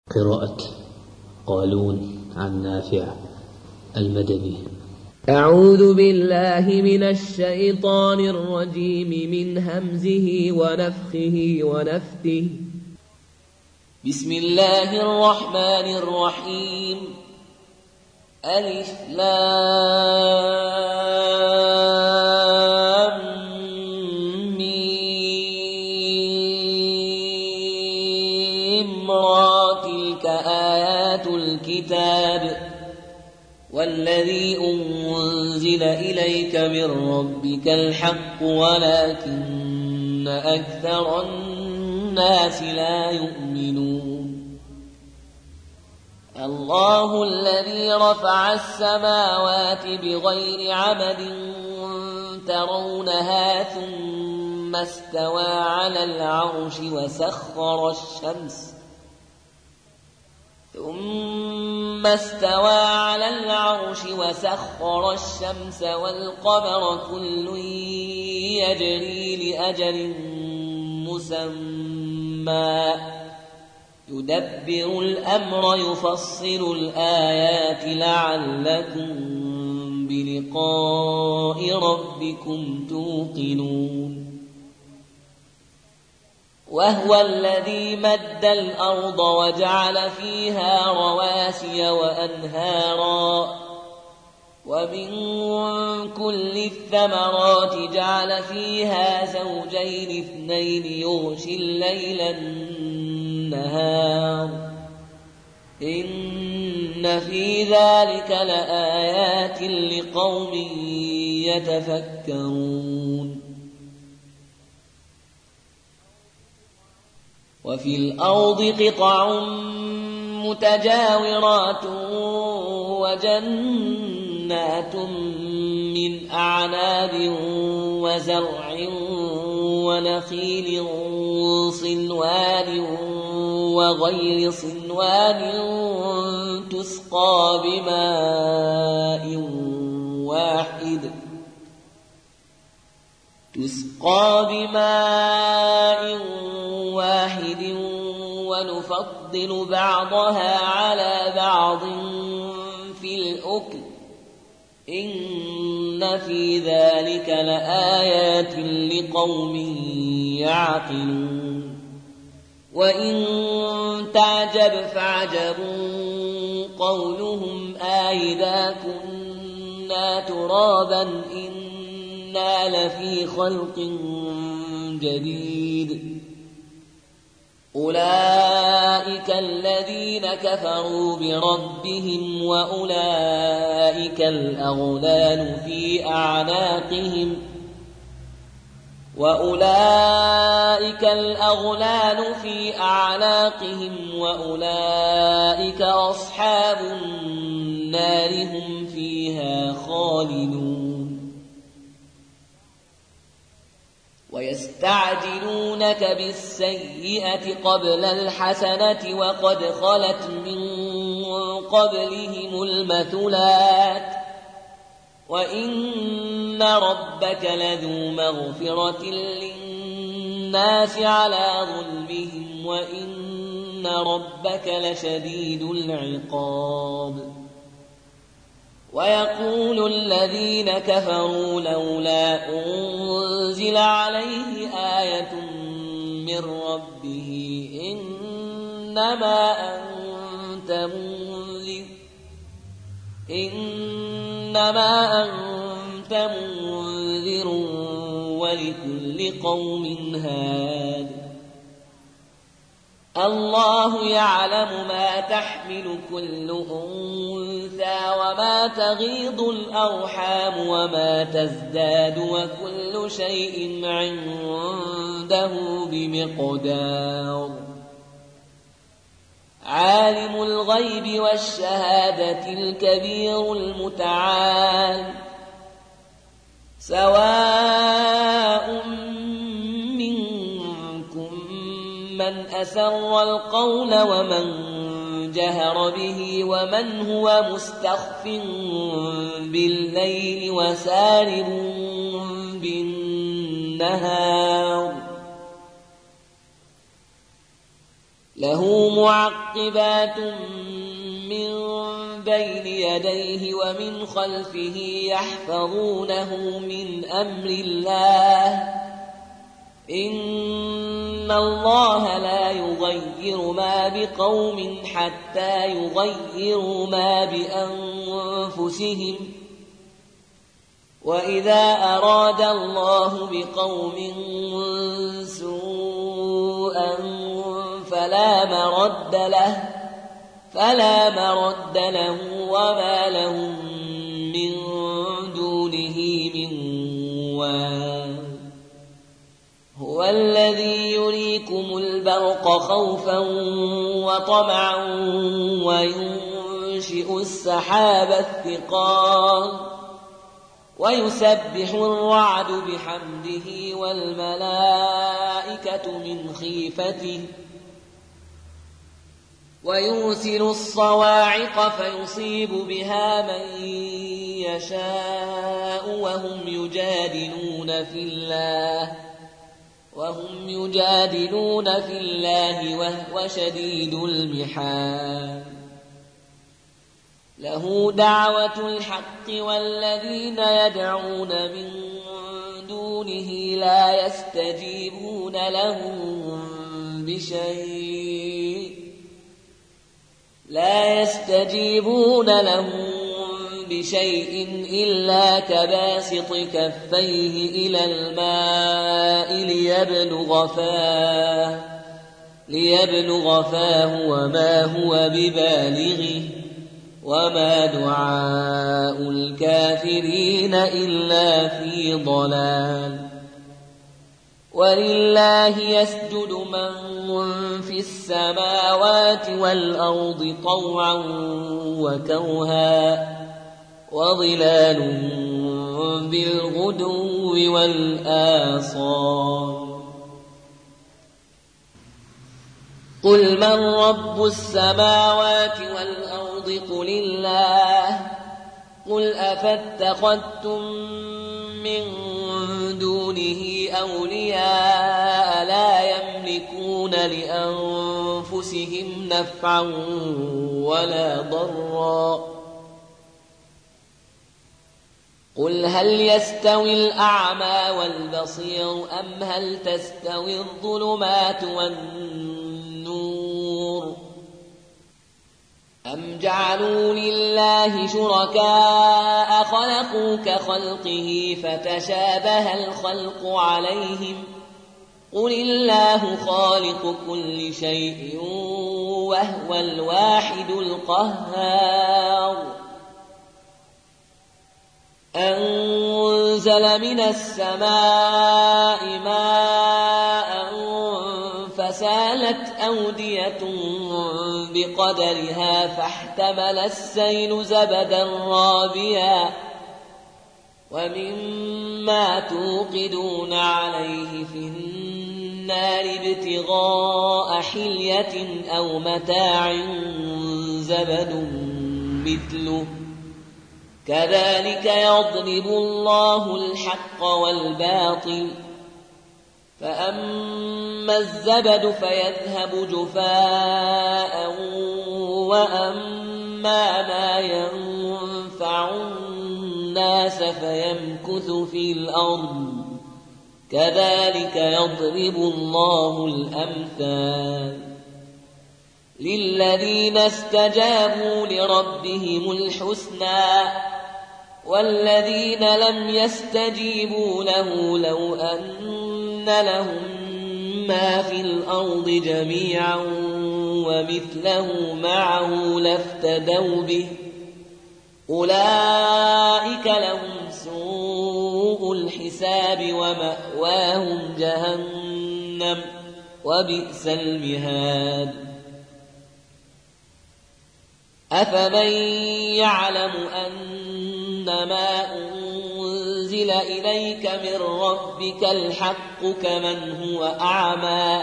قراءة قالون عن نافع المدني. أعوذ بالله من الشيطان الرجيم من همزه ونفخه ونفثه. بسم الله الرحمن الرحيم. ألف لام ميم را تلك آيات الكتاب والذي أنزل إليك من ربك الحق ولكن أكثر الناس لا يؤمنون. الله الذي رفع السماوات بغير عمد ترونها ثم استوى على العرش وسخر الشمس والقمر كل يجري لأجل مسمى يدبر الأمر يفصل الآيات لعلكم بلقاء ربكم توقنون. وهو الذي مد الأرض وجعل فيها رواسي وأنهارا ومن كل الثمرات جعل فيها زوجين اثنين يغشي الليل النهار إن في ذلك لآيات لقوم يتفكرون. وفي الأرض قطع متجاورات وجنات من أعناب وزرع ونخيل صنوان وغير صنوان تسقى بماء واحد ونفضل بعضها على بعض في الأكل إن في ذلك لآيات لقوم يعقلون. وإن تعجب فعجب قولهم أإذا كنا ترابا إنا لفي خلق جديد. أولئك الذين كفروا بربهم وأولئك الأغلال في أعناقهم وأولئك أصحاب النار هم فيها خالدون. ويستعجلونك بالسيئة قبل الحسنة وقد خلت من قبلهم المثلات وإن ربك لذو مغفرة للناس على ظلمهم وإن ربك لشديد العقاب. ويقول الذين كفروا لولا أنزل عليه آية من ربه إنما أنت منذر ولكل قوم هاد. الله يعلم ما تحمل كل أنثى وما تغيض الأرحام وما تزداد وكل شيء عنده بمقدار. عالم الغيب والشهادة الكبير المتعال. سواء من أسر القول ومن جهر به ومن هو مستخف بالليل وسارب بالنهار له معقبات من بين يديه ومن خلفه يحفظونه من أمر الله إن الله لا يغير ما بقوم حتى يغيروا ما بأنفسهم وإذا أراد الله بقوم سوءا فلا مرد له وما لهم من دونه من وال هو الذي يريكم البرق خوفا وطمعا وينشئ السحاب الثقال ويسبح الرعد بحمده والملائكة من خيفته ويرسل الصواعق فيصيب بها من يشاء وهم يجادلون في الله وهو شديد المحال له دعوة الحق والذين يدعون من دونه لا يستجيبون لهم بشيء إلا كباسط كفيه إلى الماء ليبلغ فاه وما هو ببالغه وما دعاء الكافرين إلا في ضلال ولله يسجد من في السماوات والأرض طوعا وكرها وظلال بالغدو والآصال قل من رب السماوات والأرض قل الله قل أفاتخذتم من دونه أولياء لا يملكون لأنفسهم نفعا ولا ضرا قل هل يستوي الأعمى والبصير أم هل تستوي الظلمات والنور أم جعلوا لله شركاء خلقوا كخلقه فتشابه الخلق عليهم قل الله خالق كل شيء وهو الواحد القهار أنزل من السماء ماء فسالت أودية بقدرها فاحتمل السيل زبدا رابيا ومما توقدون عليه في النار ابتغاء حلية أو متاع زبد مثله كذلك يضرب الله الحق والباطل فأما الزبد فيذهب جفاء وأما ما ينفع الناس فيمكث في الأرض كذلك يضرب الله الأمثال للذين استجابوا لربهم الحسنى والذين لم يستجيبوا له لو أن لهم ما في الأرض جميعا ومثله معه لافتدوا به أولئك لهم سوء الحساب ومأواهم جهنم وبئس المهاد أفمن يعلم أنما أنزل إليك من ربك الحق كمن هو أعمى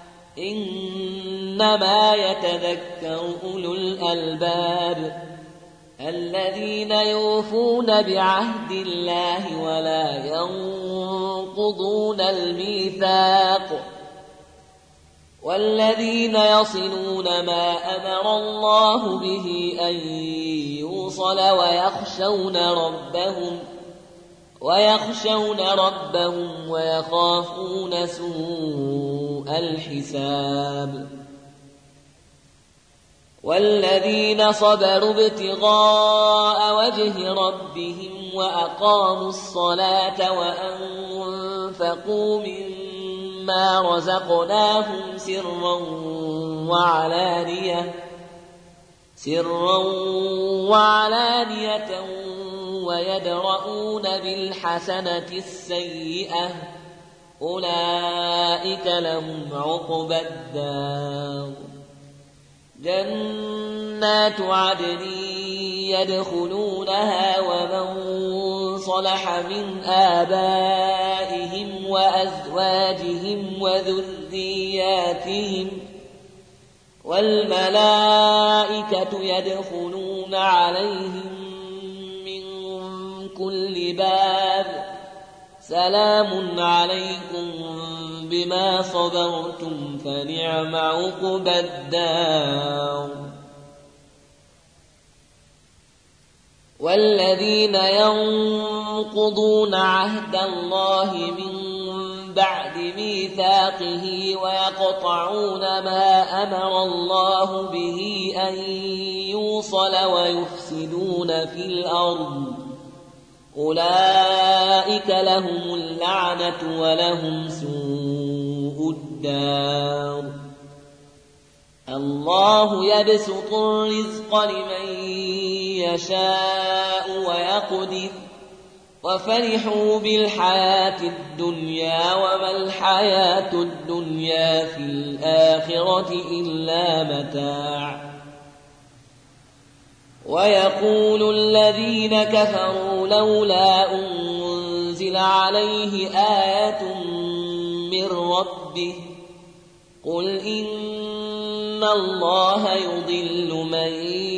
إنما يتذكر أولو الألباب الذين يوفون بعهد الله ولا ينقضون الميثاق والذين يصلون ما أمر الله به أن يوصل ويخشون ربهم ويخافون سوء الحساب والذين صبروا ابتغاء وجه ربهم وأقاموا الصلاة وأنفقوا مما رزقناهم سرا وعلانية ويدرؤون بالحسنة السيئة أولئك لهم عقبى الدار جنات عدن يدخلونها ومن صلح من آبائهم وأزواجهم وذرياتهم والملائكة يدخلون عليهم من كل باب سلام عليكم بما صبرتم فنعم عقبى الدار والذين ينقضون عهد الله من بعد ميثاقه ويقطعون ما أمر الله به أن يوصل ويفسدون في الأرض أولئك لهم اللعنة ولهم سوء الدار الله يبسط الرزق لمن يشاء ويقدر وفرحوا بالحياة الدنيا وما الحياة الدنيا في الآخرة إلا متاع ويقول الذين كفروا لولا أنزل عليه آية من ربه قل إن الله يضل من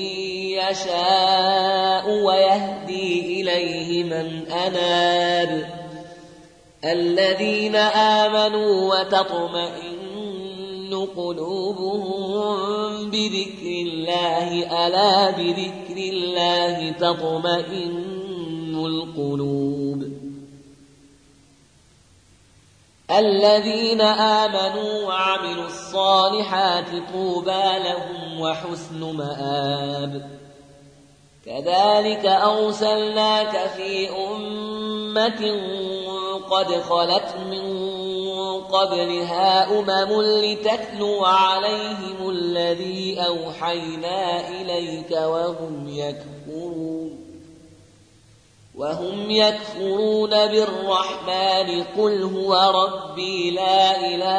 يشاء ويهدي إليه من أناب الذين آمنوا وتطمئن قلوبهم بذكر الله ألا بذكر الله تطمئن القلوب الذين آمنوا وعملوا الصالحات طوبى لهم وحسن مآب كذلك أرسلناك في أمة قد خلت من قبلها أمم لتتلو عليهم الذي أوحينا إليك وهم يكفرون بالرحمن قل هو ربي لا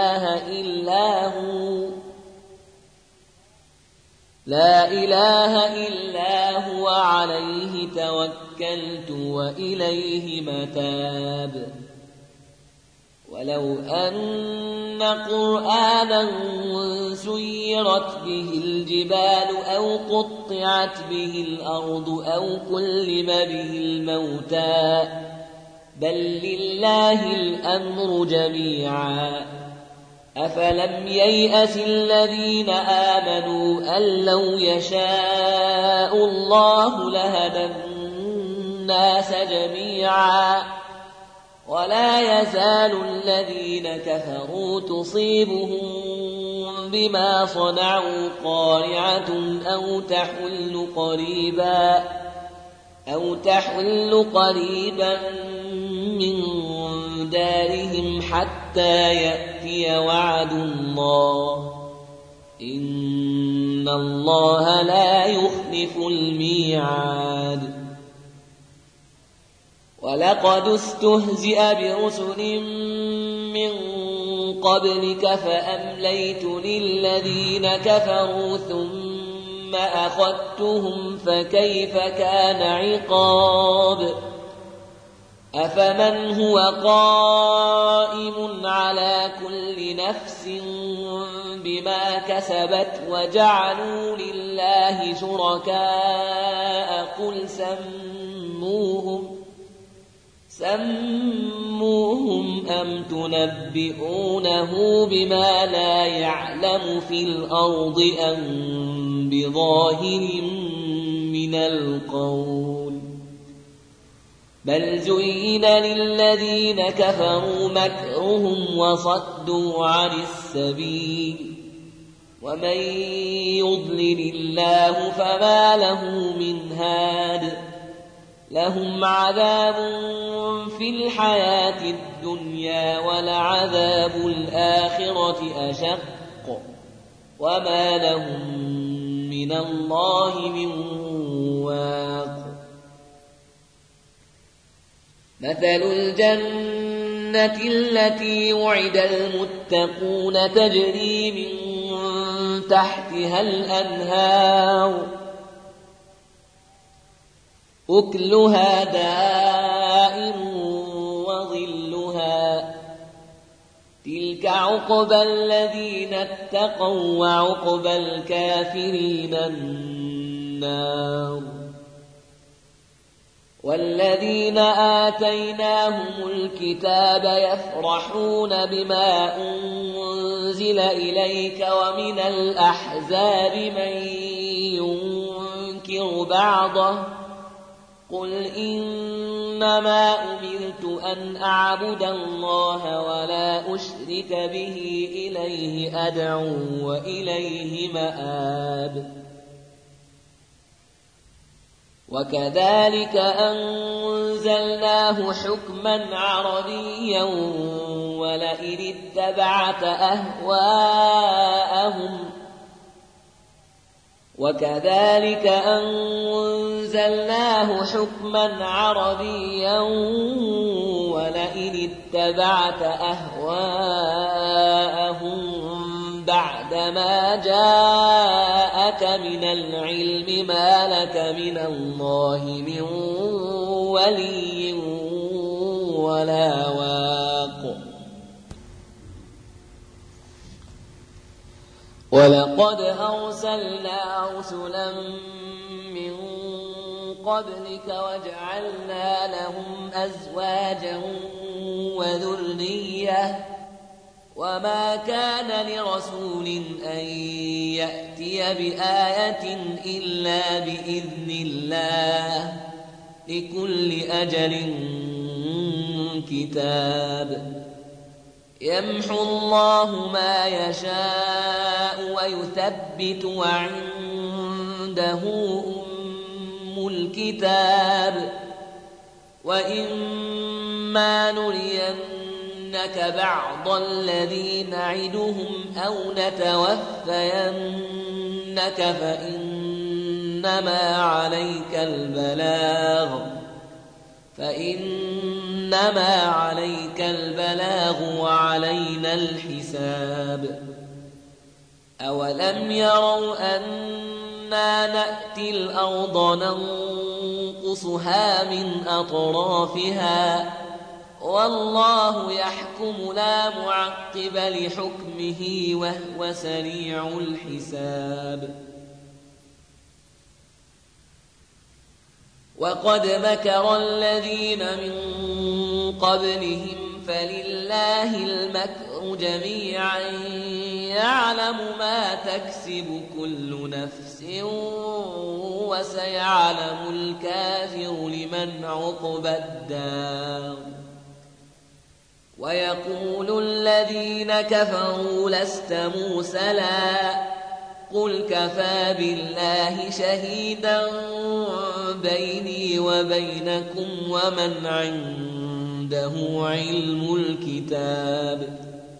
إله إلا هو عليه توكلت وإليه متاب ولو أن قرآنا سيرت به الجبال أو قطعت به الأرض أو كلم به الموتى بل لله الأمر جميعا أفلم ييأس الذين آمنوا أن لو يشاء الله لهدى الناس جميعا ولا يزال الذين كفروا تصيبهم بما صنعوا قارعة أو تحل قريبا من دارهم حتى يأتي وعد الله إن الله لا يخلف الميعاد ولقد استهزئ برسل من قبلك فأمليت للذين كفروا ثم أخذتهم فكيف كان عقاب أفمن هو قائم على كل نفس بما كسبت وجعلوا لله شركاء قل سموهم أم تنبئونه بما لا يعلم في الأرض أم بظاهر من القول بل زين للذين كفروا مكرهم وصدوا عن السبيل ومن يضلل الله فما له من هاد لهم عذاب في الحياة الدنيا ولعذاب الآخرة أشق وما لهم من الله من واق مثل الجنة التي وعد المتقون تجري من تحتها الأنهار أكلها دائم وظلها تلك عقبى الذين اتقوا وعقبى الكافرين النار والذين آتيناهم الكتاب يفرحون بما أنزل إليك ومن الأحزاب من ينكر بعضه قل إنما أمرت أن أعبد الله ولا أشرك به إليه أدعو وإليه مآب وكذلك أنزلناه حكما عربيا ولئن اتبعت أهواءهم بعدما جاءك من العلم ما لك من الله من ولي ولا واق ولقد أرسلنا رسلا من قبلك وجعلنا لهم أزواجا وذرية وما كان لرسول أن يأتي بآية إلا بإذن الله لكل أجل كتاب يمحو الله ما يشاء ويثبت وعنده أم الكتاب وإما نرينك بعض الذي نعدهم أو نتوفينك فإنما عليك البلاغ وعلينا الحساب أولم يروا أنا نأتي الأرض ننقصها من أطرافها والله يحكم لا معقب لحكمه وهو سريع الحساب وقد مكر الذين من قبلهم فلله المكر جميعا يعلم ما تكسب كل نفس وسيعلم الكافر لمن عقبى الدار ويقول الذين كفروا لست مرسلا قل كفى بالله شهيدا بيني وبينكم ومن عنده علم الكتاب